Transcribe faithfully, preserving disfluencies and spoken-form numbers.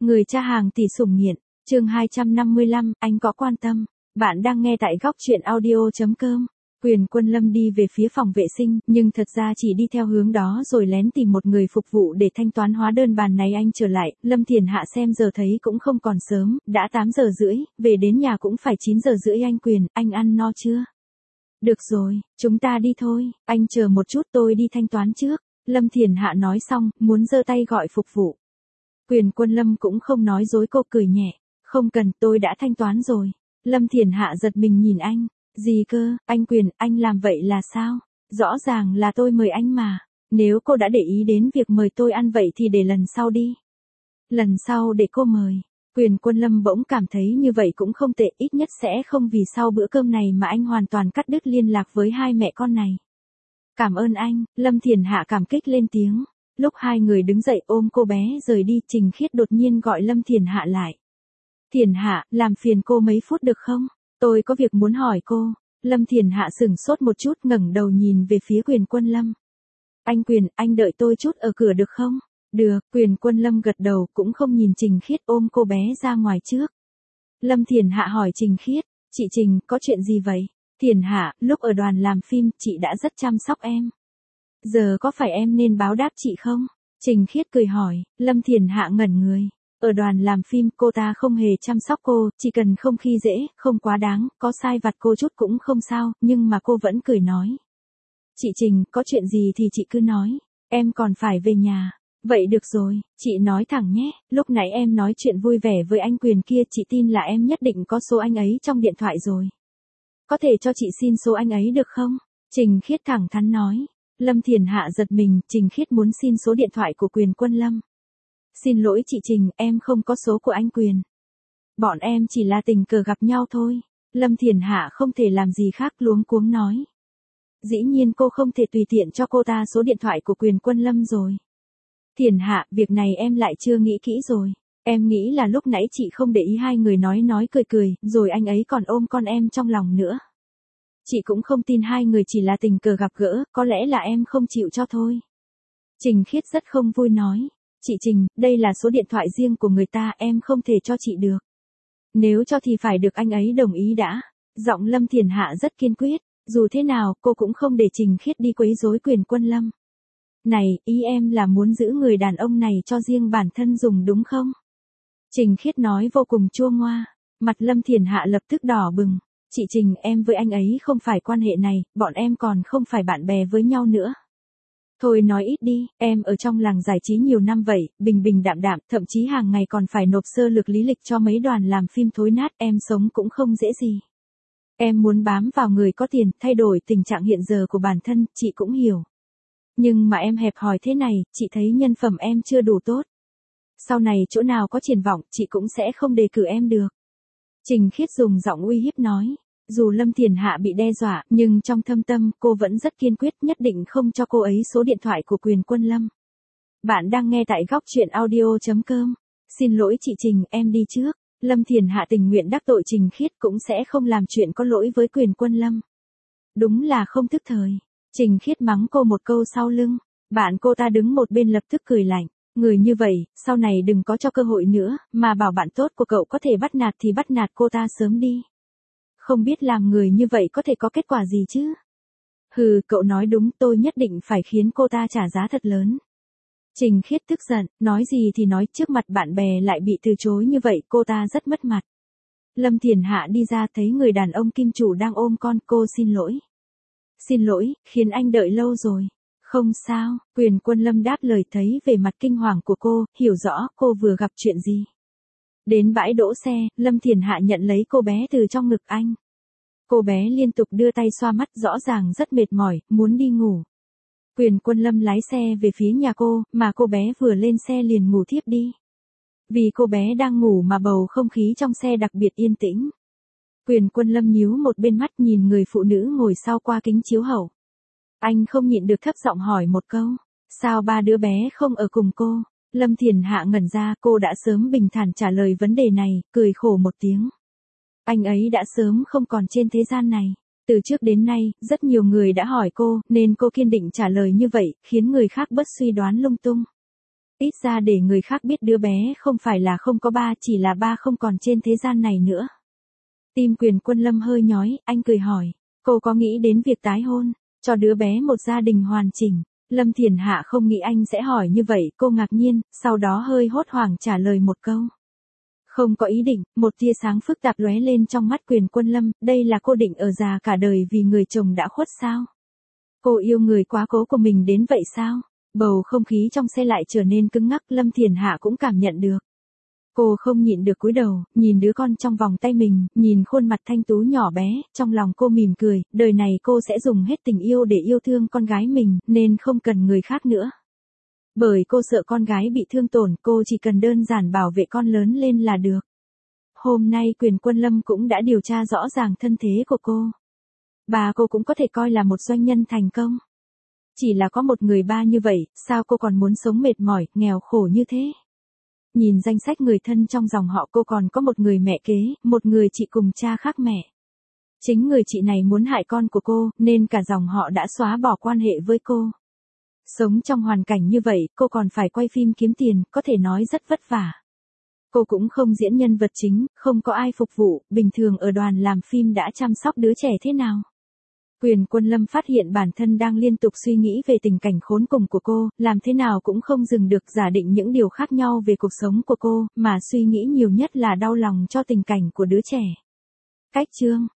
Người cha hàng tỷ sủng nghiện, chương hai trăm năm mươi lăm, anh có quan tâm. Bạn đang nghe tại góc truyện audio.com. Quyền Quân Lâm đi về phía phòng vệ sinh, nhưng thật ra chỉ đi theo hướng đó rồi lén tìm một người phục vụ để thanh toán hóa đơn bàn này. Anh trở lại, Lâm Thiền Hạ xem giờ thấy cũng không còn sớm, đã tám giờ rưỡi, về đến nhà cũng phải chín giờ rưỡi. Anh Quyền, anh ăn no chưa? Được rồi, chúng ta đi thôi, anh chờ một chút tôi đi thanh toán trước. Lâm Thiền Hạ nói xong, muốn giơ tay gọi phục vụ. Quyền Quân Lâm cũng không nói dối, cô cười nhẹ. Không cần, tôi đã thanh toán rồi. Lâm Thiền Hạ giật mình nhìn anh. Gì cơ, anh Quyền, anh làm vậy là sao? Rõ ràng là tôi mời anh mà. Nếu cô đã để ý đến việc mời tôi ăn vậy thì để lần sau đi. Lần sau để cô mời. Quyền Quân Lâm bỗng cảm thấy như vậy cũng không tệ, ít nhất sẽ không vì sau bữa cơm này mà anh hoàn toàn cắt đứt liên lạc với hai mẹ con này. Cảm ơn anh, Lâm Thiền Hạ cảm kích lên tiếng. Lúc hai người đứng dậy ôm cô bé rời đi, Trình Khiết đột nhiên gọi Lâm Thiền Hạ lại. Thiền Hạ, làm phiền cô mấy phút được không? Tôi có việc muốn hỏi cô. Lâm Thiền Hạ sửng sốt một chút, ngẩng đầu nhìn về phía Quyền Quân Lâm. Anh Quyền, anh đợi tôi chút ở cửa được không? Được, Quyền Quân Lâm gật đầu, cũng không nhìn Trình Khiết, ôm cô bé ra ngoài trước. Lâm Thiền Hạ hỏi Trình Khiết, chị Trình, có chuyện gì vậy? Thiền Hạ, lúc ở đoàn làm phim, chị đã rất chăm sóc em. Giờ có phải em nên báo đáp chị không? Trình Khiết cười hỏi. Lâm Thiền Hạ ngẩn người. Ở đoàn làm phim, cô ta không hề chăm sóc cô, chỉ cần không khi dễ, không quá đáng, có sai vặt cô chút cũng không sao, nhưng mà cô vẫn cười nói. Chị Trình, có chuyện gì thì chị cứ nói, em còn phải về nhà. Vậy được rồi, chị nói thẳng nhé, lúc nãy em nói chuyện vui vẻ với anh Quyền kia, chị tin là em nhất định có số anh ấy trong điện thoại rồi. Có thể cho chị xin số anh ấy được không? Trình Khiết thẳng thắn nói. Lâm Thiền Hạ giật mình, Trình Khiết muốn xin số điện thoại của Quyền Quân Lâm. Xin lỗi chị Trình, em không có số của anh Quyền. Bọn em chỉ là tình cờ gặp nhau thôi. Lâm Thiền Hạ không thể làm gì khác, luống cuống nói. Dĩ nhiên cô không thể tùy tiện cho cô ta số điện thoại của Quyền Quân Lâm rồi. Thiền Hạ, việc này em lại chưa nghĩ kỹ rồi. Em nghĩ là lúc nãy chị không để ý hai người nói nói cười cười, rồi anh ấy còn ôm con em trong lòng nữa. Chị cũng không tin hai người chỉ là tình cờ gặp gỡ, có lẽ là em không chịu cho thôi. Trình Khiết rất không vui nói. Chị Trình, đây là số điện thoại riêng của người ta, em không thể cho chị được. Nếu cho thì phải được anh ấy đồng ý đã. Giọng Lâm Thiền Hạ rất kiên quyết. Dù thế nào, cô cũng không để Trình Khiết đi quấy rối Quyền Quân Lâm. Này, ý em là muốn giữ người đàn ông này cho riêng bản thân dùng đúng không? Trình Khiết nói vô cùng chua ngoa. Mặt Lâm Thiền Hạ lập tức đỏ bừng. Chị Trình, em với anh ấy không phải quan hệ này, bọn em còn không phải bạn bè với nhau nữa. Thôi nói ít đi, em ở trong làng giải trí nhiều năm vậy, bình bình đạm đạm, thậm chí hàng ngày còn phải nộp sơ lược lý lịch cho mấy đoàn làm phim thối nát, em sống cũng không dễ gì. Em muốn bám vào người có tiền, thay đổi tình trạng hiện giờ của bản thân, chị cũng hiểu. Nhưng mà em hẹp hòi thế này, chị thấy nhân phẩm em chưa đủ tốt. Sau này chỗ nào có triển vọng, chị cũng sẽ không đề cử em được. Trình Khiết dùng giọng uy hiếp nói. Dù Lâm Thiền Hạ bị đe dọa, nhưng trong thâm tâm, cô vẫn rất kiên quyết, nhất định không cho cô ấy số điện thoại của Quyền Quân Lâm. Bạn đang nghe tại góc truyện audio.com. Xin lỗi chị Trình, em đi trước. Lâm Thiền Hạ tình nguyện đắc tội Trình Khiết cũng sẽ không làm chuyện có lỗi với Quyền Quân Lâm. Đúng là không thức thời. Trình Khiết mắng cô một câu sau lưng. Bạn cô ta đứng một bên lập tức cười lạnh. Người như vậy, sau này đừng có cho cơ hội nữa, mà bảo bạn tốt của cậu có thể bắt nạt thì bắt nạt cô ta sớm đi. Không biết làm người như vậy có thể có kết quả gì chứ? Hừ, cậu nói đúng, tôi nhất định phải khiến cô ta trả giá thật lớn. Trình Khiết tức giận, nói gì thì nói, trước mặt bạn bè lại bị từ chối như vậy, cô ta rất mất mặt. Lâm Thiền Hạ đi ra thấy người đàn ông kim chủ đang ôm con, cô xin lỗi. Xin lỗi, khiến anh đợi lâu rồi. Không sao, Quyền Quân Lâm đáp lời, thấy về mặt kinh hoàng của cô, hiểu rõ cô vừa gặp chuyện gì. Đến bãi đỗ xe, Lâm Thiền Hạ nhận lấy cô bé từ trong ngực anh. Cô bé liên tục đưa tay xoa mắt, rõ ràng rất mệt mỏi, muốn đi ngủ. Quyền Quân Lâm lái xe về phía nhà cô, mà cô bé vừa lên xe liền ngủ thiếp đi. Vì cô bé đang ngủ mà bầu không khí trong xe đặc biệt yên tĩnh. Quyền Quân Lâm nhíu một bên mắt nhìn người phụ nữ ngồi sau qua kính chiếu hậu. Anh không nhịn được thấp giọng hỏi một câu. Sao ba đứa bé không ở cùng cô? Lâm Thiền Hạ ngẩn ra, cô đã sớm bình thản trả lời vấn đề này, cười khổ một tiếng. Anh ấy đã sớm không còn trên thế gian này. Từ trước đến nay, rất nhiều người đã hỏi cô, nên cô kiên định trả lời như vậy, khiến người khác bất suy đoán lung tung. Ít ra để người khác biết đứa bé không phải là không có ba, chỉ là ba không còn trên thế gian này nữa. Tim Quyền Quân Lâm hơi nhói, anh cười hỏi, cô có nghĩ đến việc tái hôn, cho đứa bé một gia đình hoàn chỉnh? Lâm Thiển Hạ không nghĩ anh sẽ hỏi như vậy, cô ngạc nhiên, sau đó hơi hốt hoảng trả lời một câu. Không có ý định, một tia sáng phức tạp lóe lên trong mắt Quyền Quân Lâm, đây là cô định ở già cả đời vì người chồng đã khuất sao? Cô yêu người quá cố của mình đến vậy sao? Bầu không khí trong xe lại trở nên cứng ngắc, Lâm Thiển Hạ cũng cảm nhận được. Cô không nhịn được cúi đầu, nhìn đứa con trong vòng tay mình, nhìn khuôn mặt thanh tú nhỏ bé, trong lòng cô mỉm cười, đời này cô sẽ dùng hết tình yêu để yêu thương con gái mình, nên không cần người khác nữa. Bởi cô sợ con gái bị thương tổn, cô chỉ cần đơn giản bảo vệ con lớn lên là được. Hôm nay Quyền Quân Lâm cũng đã điều tra rõ ràng thân thế của cô. Bà cô cũng có thể coi là một doanh nhân thành công. Chỉ là có một người ba như vậy, sao cô còn muốn sống mệt mỏi, nghèo khổ như thế? Nhìn danh sách người thân trong dòng họ, cô còn có một người mẹ kế, một người chị cùng cha khác mẹ. Chính người chị này muốn hại con của cô, nên cả dòng họ đã xóa bỏ quan hệ với cô. Sống trong hoàn cảnh như vậy, cô còn phải quay phim kiếm tiền, có thể nói rất vất vả. Cô cũng không diễn nhân vật chính, không có ai phục vụ, bình thường ở đoàn làm phim đã chăm sóc đứa trẻ thế nào. Quyền Quân Lâm phát hiện bản thân đang liên tục suy nghĩ về tình cảnh khốn cùng của cô, làm thế nào cũng không dừng được giả định những điều khác nhau về cuộc sống của cô, mà suy nghĩ nhiều nhất là đau lòng cho tình cảnh của đứa trẻ. Cách chương